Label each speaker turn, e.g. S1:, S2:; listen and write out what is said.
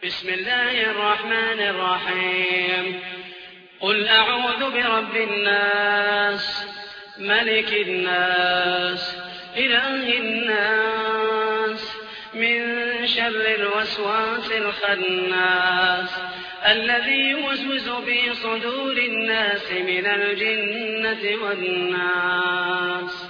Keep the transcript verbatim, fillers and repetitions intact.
S1: بسم الله الرحمن الرحيم قل أعوذ برب الناس ملك الناس إله الناس من شر الوسواس الخناس الذي يوسوس في صدور الناس من الجنة والناس